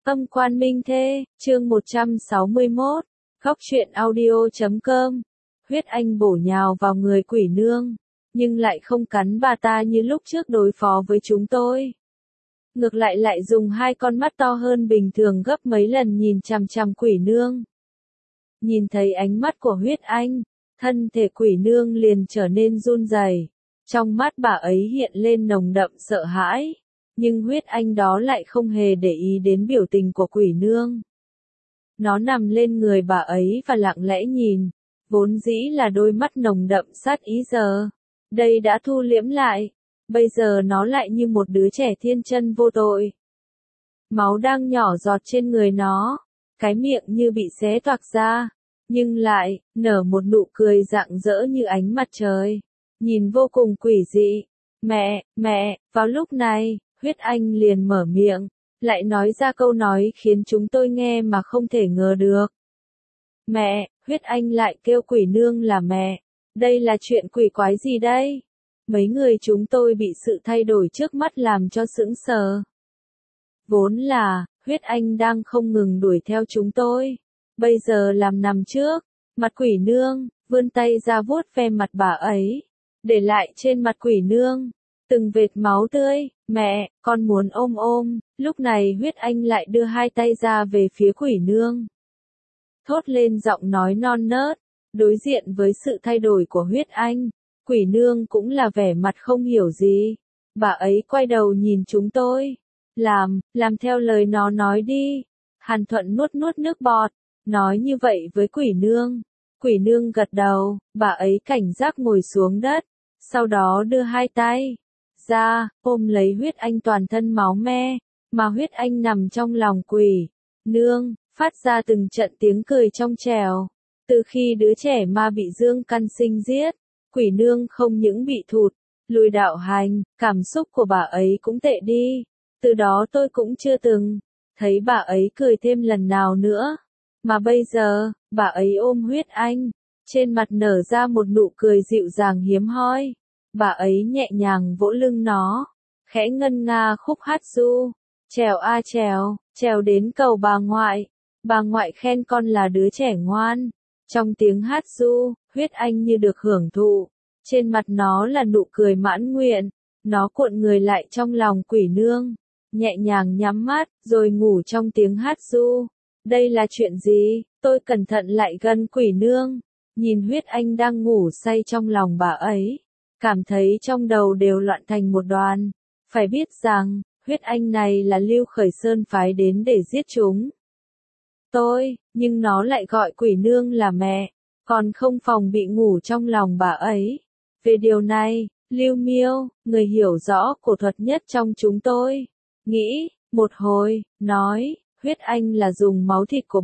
Âm quan minh thê, chương 161, Góc truyện audio.com. Huyết Anh bổ nhào vào người quỷ nương, nhưng lại không cắn bà ta như lúc trước đối phó với chúng tôi. Ngược lại dùng hai con mắt to hơn bình thường gấp mấy lần nhìn chằm chằm quỷ nương. Nhìn thấy ánh mắt của Huyết Anh, thân thể quỷ nương liền trở nên run rẩy. Trong mắt bà ấy hiện lên nồng đậm sợ hãi. Nhưng Huyết Anh đó lại không hề để ý đến biểu tình của quỷ nương. Nó nằm lên người bà ấy và lặng lẽ nhìn, vốn dĩ là đôi mắt nồng đậm sát ý giờ. Đây đã thu liễm lại, bây giờ nó lại như một đứa trẻ thiên chân vô tội. Máu đang nhỏ giọt trên người nó, cái miệng như bị xé toạc ra, nhưng lại nở một nụ cười rạng rỡ như ánh mặt trời, nhìn vô cùng quỷ dị. Mẹ, vào lúc này, Huyết Anh liền mở miệng, lại nói ra câu nói khiến chúng tôi nghe mà không thể ngờ được. Mẹ, Huyết Anh lại kêu quỷ nương là mẹ. Đây là chuyện quỷ quái gì đây? Mấy người chúng tôi bị sự thay đổi trước mắt làm cho sững sờ. Vốn là, Huyết Anh đang không ngừng đuổi theo chúng tôi. Bây giờ làm nằm trước, mặt quỷ nương, vươn tay ra vuốt ve mặt bà ấy. Để lại trên mặt quỷ nương từng vệt máu tươi. Mẹ, con muốn ôm. Lúc này Huyết Anh lại đưa hai tay ra về phía quỷ nương. Thốt lên giọng nói non nớt. Đối diện với sự thay đổi của Huyết Anh, quỷ nương cũng là vẻ mặt không hiểu gì. Bà ấy quay đầu nhìn chúng tôi. Làm theo lời nó nói đi. Hàn Thuận nuốt nước bọt, nói như vậy với quỷ nương. Quỷ nương gật đầu, bà ấy cảnh giác ngồi xuống đất. Sau đó đưa hai tay ra, ôm lấy Huyết Anh toàn thân máu me, mà Huyết Anh nằm trong lòng quỷ nương, phát ra từng trận tiếng cười trong trẻo. Từ khi đứa trẻ ma bị Dương Căn Sinh giết, quỷ nương không những bị thụt lùi đạo hành, cảm xúc của bà ấy cũng tệ đi. Từ đó tôi cũng chưa từng thấy bà ấy cười thêm lần nào nữa. Mà bây giờ, bà ấy ôm Huyết Anh, trên mặt nở ra một nụ cười dịu dàng hiếm hoi. Bà ấy nhẹ nhàng vỗ lưng nó, khẽ ngân nga khúc hát ru. Trèo đến cầu bà ngoại. Bà ngoại khen con là đứa trẻ ngoan. Trong tiếng hát ru, Huyết Anh như được hưởng thụ. Trên mặt nó là nụ cười mãn nguyện. Nó cuộn người lại trong lòng quỷ nương, nhẹ nhàng nhắm mắt, rồi ngủ trong tiếng hát ru. Đây là chuyện gì? Tôi cẩn thận lại gần quỷ nương, nhìn Huyết Anh đang ngủ say trong lòng bà ấy. Cảm thấy trong đầu đều loạn thành một đoàn. Phải biết rằng, Huyết Anh này là Lưu Khởi Sơn phái đến để giết chúng nhưng nó lại gọi quỷ nương là mẹ, còn không phòng bị ngủ trong lòng bà ấy. Về điều này, Lưu Miêu, người hiểu rõ cổ thuật nhất trong chúng tôi, nghĩ một hồi, nói, Huyết Anh là dùng máu thịt của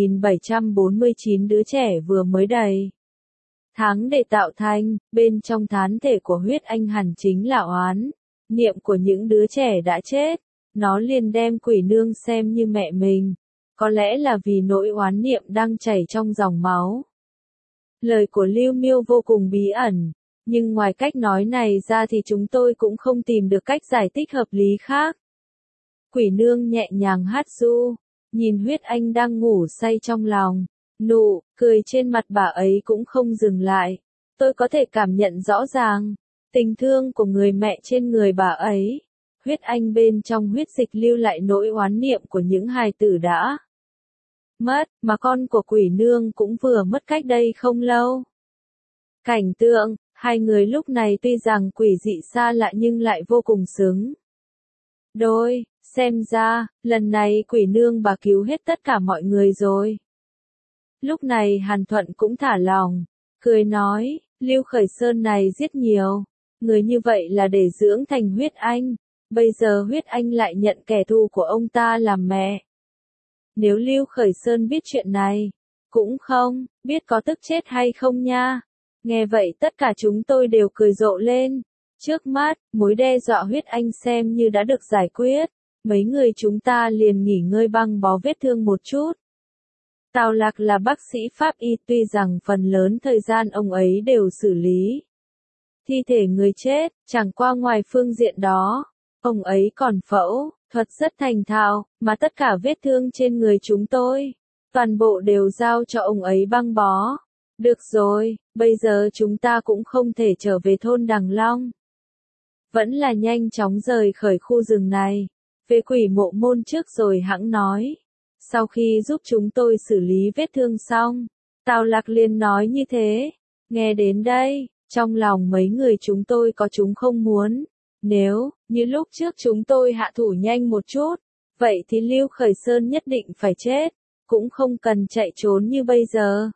7.749 đứa trẻ vừa mới đầy tháng để tạo thành. Bên trong thán thể của Huyết Anh hẳn chính là oán niệm của những đứa trẻ đã chết. Nó liền đem quỷ nương xem như mẹ mình. Có lẽ là vì nỗi oán niệm đang chảy trong dòng máu. Lời của Lưu Miêu vô cùng bí ẩn, nhưng ngoài cách nói này ra thì chúng tôi cũng không tìm được cách giải thích hợp lý khác. Quỷ nương nhẹ nhàng hát ru, nhìn Huyết Anh đang ngủ say trong lòng. Nụ cười trên mặt bà ấy cũng không dừng lại. Tôi có thể cảm nhận rõ ràng tình thương của người mẹ trên người bà ấy. Huyết Anh bên trong huyết dịch lưu lại nỗi oán niệm của những hài tử đã mất, mà con của quỷ nương cũng vừa mất cách đây không lâu. Cảnh tượng hai người lúc này tuy rằng quỷ dị xa lạ nhưng lại vô cùng xứng đôi. Xem ra, lần này quỷ nương bà cứu hết tất cả mọi người rồi. Lúc này Hàn Thuận cũng thả lòng, cười nói, Lưu Khởi Sơn này giết nhiều người như vậy là để dưỡng thành Huyết Anh. Bây giờ Huyết Anh lại nhận kẻ thù của ông ta làm mẹ. Nếu Lưu Khởi Sơn biết chuyện này, cũng không biết có tức chết hay không nha. Nghe vậy tất cả chúng tôi đều cười rộ lên. Trước mắt, mối đe dọa Huyết Anh xem như đã được giải quyết. Mấy người chúng ta liền nghỉ ngơi băng bó vết thương một chút. Tào Lạc là bác sĩ pháp y, tuy rằng phần lớn thời gian ông ấy đều xử lý thi thể người chết, chẳng qua ngoài phương diện đó, ông ấy còn phẫu thuật rất thành thạo, mà tất cả vết thương trên người chúng tôi, toàn bộ đều giao cho ông ấy băng bó. Được rồi, bây giờ chúng ta cũng không thể trở về thôn Đằng Long. Vẫn là nhanh chóng rời khỏi khu rừng này. Về Quỷ Mộ Môn trước rồi hẵng nói. Sau khi giúp chúng tôi xử lý vết thương xong, Tào Lạc liền nói như thế. Nghe đến đây, trong lòng mấy người chúng tôi có chúng không muốn. Nếu, như lúc trước chúng tôi hạ thủ nhanh một chút, vậy thì Lưu Khởi Sơn nhất định phải chết, cũng không cần chạy trốn như bây giờ.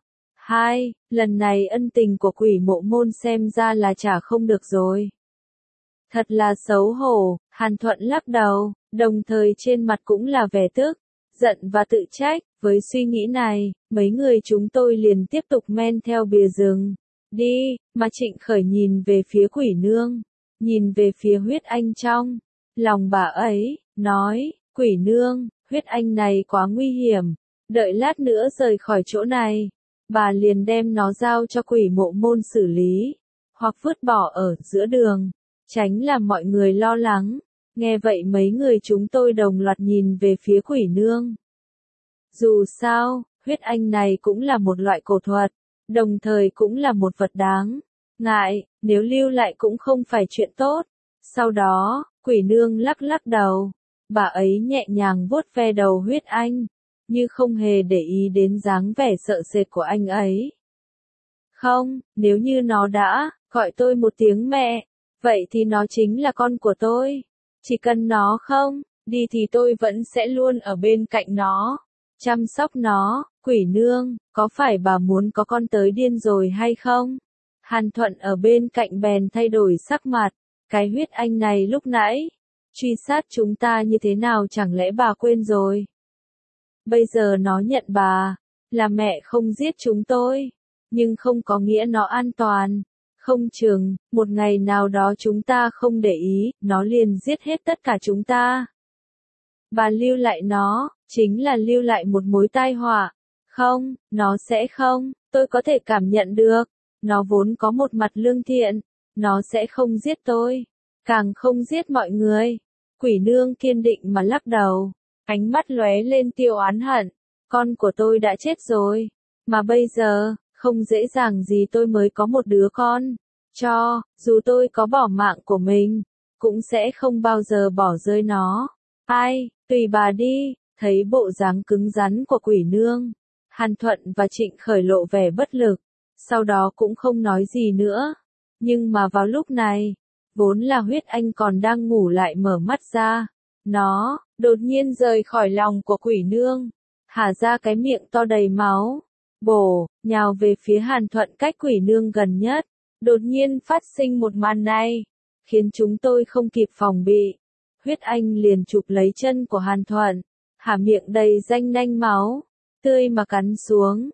Lần này ân tình của Quỷ Mộ Môn xem ra là trả không được rồi. Thật là xấu hổ, Hàn Thuận lắc đầu, đồng thời trên mặt cũng là vẻ tức, giận và tự trách. Với suy nghĩ này, mấy người chúng tôi liền tiếp tục men theo bìa rừng. Đi, mà Trịnh Khởi nhìn về phía Quỷ Nương, nhìn về phía Huyết Anh trong lòng bà ấy, nói, Quỷ Nương, Huyết Anh này quá nguy hiểm, đợi lát nữa rời khỏi chỗ này, bà liền đem nó giao cho Quỷ Mộ Môn xử lý, hoặc vứt bỏ ở giữa đường, tránh làm mọi người lo lắng. Nghe vậy mấy người chúng tôi đồng loạt nhìn về phía Quỷ Nương. Dù sao, Huyết Anh này cũng là một loại cổ thuật, đồng thời cũng là một vật đáng ngại, nếu lưu lại cũng không phải chuyện tốt. Sau đó, Quỷ Nương lắc lắc đầu, bà ấy nhẹ nhàng vuốt ve đầu Huyết Anh, như không hề để ý đến dáng vẻ sợ sệt của anh ấy. Không, nếu như nó đã gọi tôi một tiếng mẹ, vậy thì nó chính là con của tôi. Chỉ cần nó không đi thì tôi vẫn sẽ luôn ở bên cạnh nó, chăm sóc nó. Quỷ Nương, có phải bà muốn có con tới điên rồi hay không? Hàn Thuận ở bên cạnh bèn thay đổi sắc mặt, cái Huyết Anh này lúc nãy truy sát chúng ta như thế nào chẳng lẽ bà quên rồi? Bây giờ nó nhận bà là mẹ không giết chúng tôi, nhưng không có nghĩa nó an toàn. Không chừng, một ngày nào đó chúng ta không để ý, nó liền giết hết tất cả chúng ta. Bà lưu lại nó, chính là lưu lại một mối tai họa. Không, nó sẽ không, tôi có thể cảm nhận được. Nó vốn có một mặt lương thiện, nó sẽ không giết tôi, càng không giết mọi người. Quỷ Nương kiên định mà lắc đầu, ánh mắt lóe lên tia oán hận. Con của tôi đã chết rồi, mà bây giờ, không dễ dàng gì tôi mới có một đứa con. Dù tôi có bỏ mạng của mình, cũng sẽ không bao giờ bỏ rơi nó. Tùy bà đi. Thấy bộ dáng cứng rắn của Quỷ Nương, Hàn Thuận và Trịnh Khởi lộ vẻ bất lực, sau đó cũng không nói gì nữa. Nhưng mà vào lúc này, vốn là Huyết Anh còn đang ngủ lại mở mắt ra, nó đột nhiên rời khỏi lòng của Quỷ Nương, hả ra cái miệng to đầy máu, bổ nhào về phía Hàn Thuận cách Quỷ Nương gần nhất. Đột nhiên phát sinh một màn này, khiến chúng tôi không kịp phòng bị. Huyết Anh liền chụp lấy chân của Hàn Thuận, há miệng đầy ranh nanh máu tươi mà cắn xuống.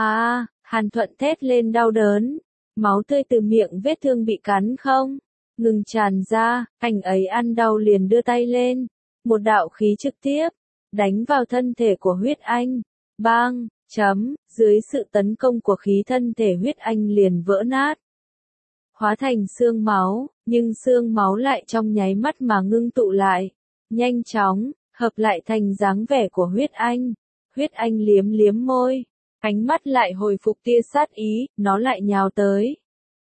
Hàn Thuận thét lên đau đớn, máu tươi từ miệng vết thương bị cắn không ngừng tràn ra. Anh ấy ăn đau liền đưa tay lên, một đạo khí trực tiếp đánh vào thân thể của Huyết Anh. Bang, dưới sự tấn công của khí, thân thể Huyết Anh liền vỡ nát, hóa thành xương máu, nhưng xương máu lại trong nháy mắt mà ngưng tụ lại, nhanh chóng hợp lại thành dáng vẻ của Huyết Anh. Huyết Anh liếm liếm môi, ánh mắt lại hồi phục tia sát ý, nó lại nhào tới,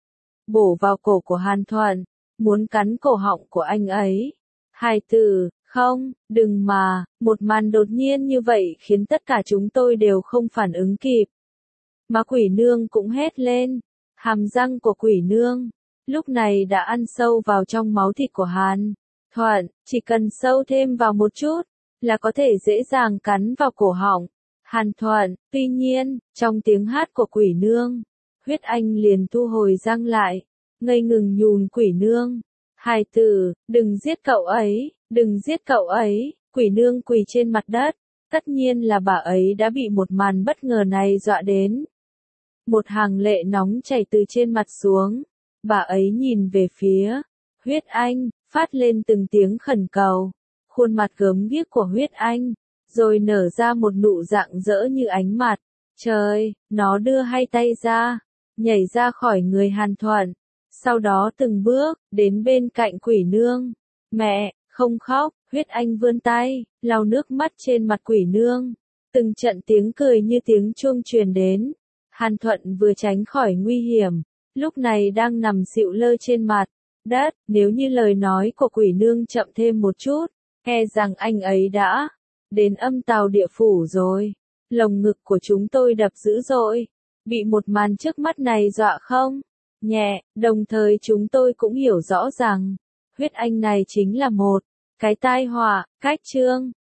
bổ vào cổ của Hàn Thuận, muốn cắn cổ họng của anh ấy. Hài tử, không, đừng mà. Một màn đột nhiên như vậy khiến tất cả chúng tôi đều không phản ứng kịp. Mà Quỷ Nương cũng hét lên, hàm răng của Quỷ Nương lúc này đã ăn sâu vào trong máu thịt của Hàn Thuận, chỉ cần sâu thêm vào một chút là có thể dễ dàng cắn vào cổ họng Hàn Thuận. Tuy nhiên, trong tiếng hát của Quỷ Nương, Huyết Anh liền thu hồi răng lại, ngây ngừng nhún Quỷ Nương. Hài tử, đừng giết cậu ấy, đừng giết cậu ấy. Quỷ Nương quỳ trên mặt đất, tất nhiên là bà ấy đã bị một màn bất ngờ này dọa đến. Một hàng lệ nóng chảy từ trên mặt xuống, bà ấy nhìn về phía Huyết Anh, phát lên từng tiếng khẩn cầu. Khuôn mặt gớm ghiếc của Huyết Anh, rồi nở ra một nụ rạng rỡ như ánh mặt trời. Nó đưa hai tay ra, nhảy ra khỏi người Hàn Thuận, sau đó từng bước đến bên cạnh Quỷ Nương. Mẹ, không khóc, Huyết Anh vươn tay, lau nước mắt trên mặt quỷ nương. Từng trận tiếng cười như tiếng chuông truyền đến. Hàn Thuận vừa tránh khỏi nguy hiểm, lúc này đang nằm xịu lơ trên mặt đất, nếu như lời nói của quỷ nương chậm thêm một chút, e rằng anh ấy đã đến âm tào địa phủ rồi. Lồng ngực của chúng tôi đập dữ dội, bị một màn trước mắt này dọa không nhẹ, đồng thời chúng tôi cũng hiểu rõ rằng, Huyết Anh này chính là một cái tai họa. Cách chương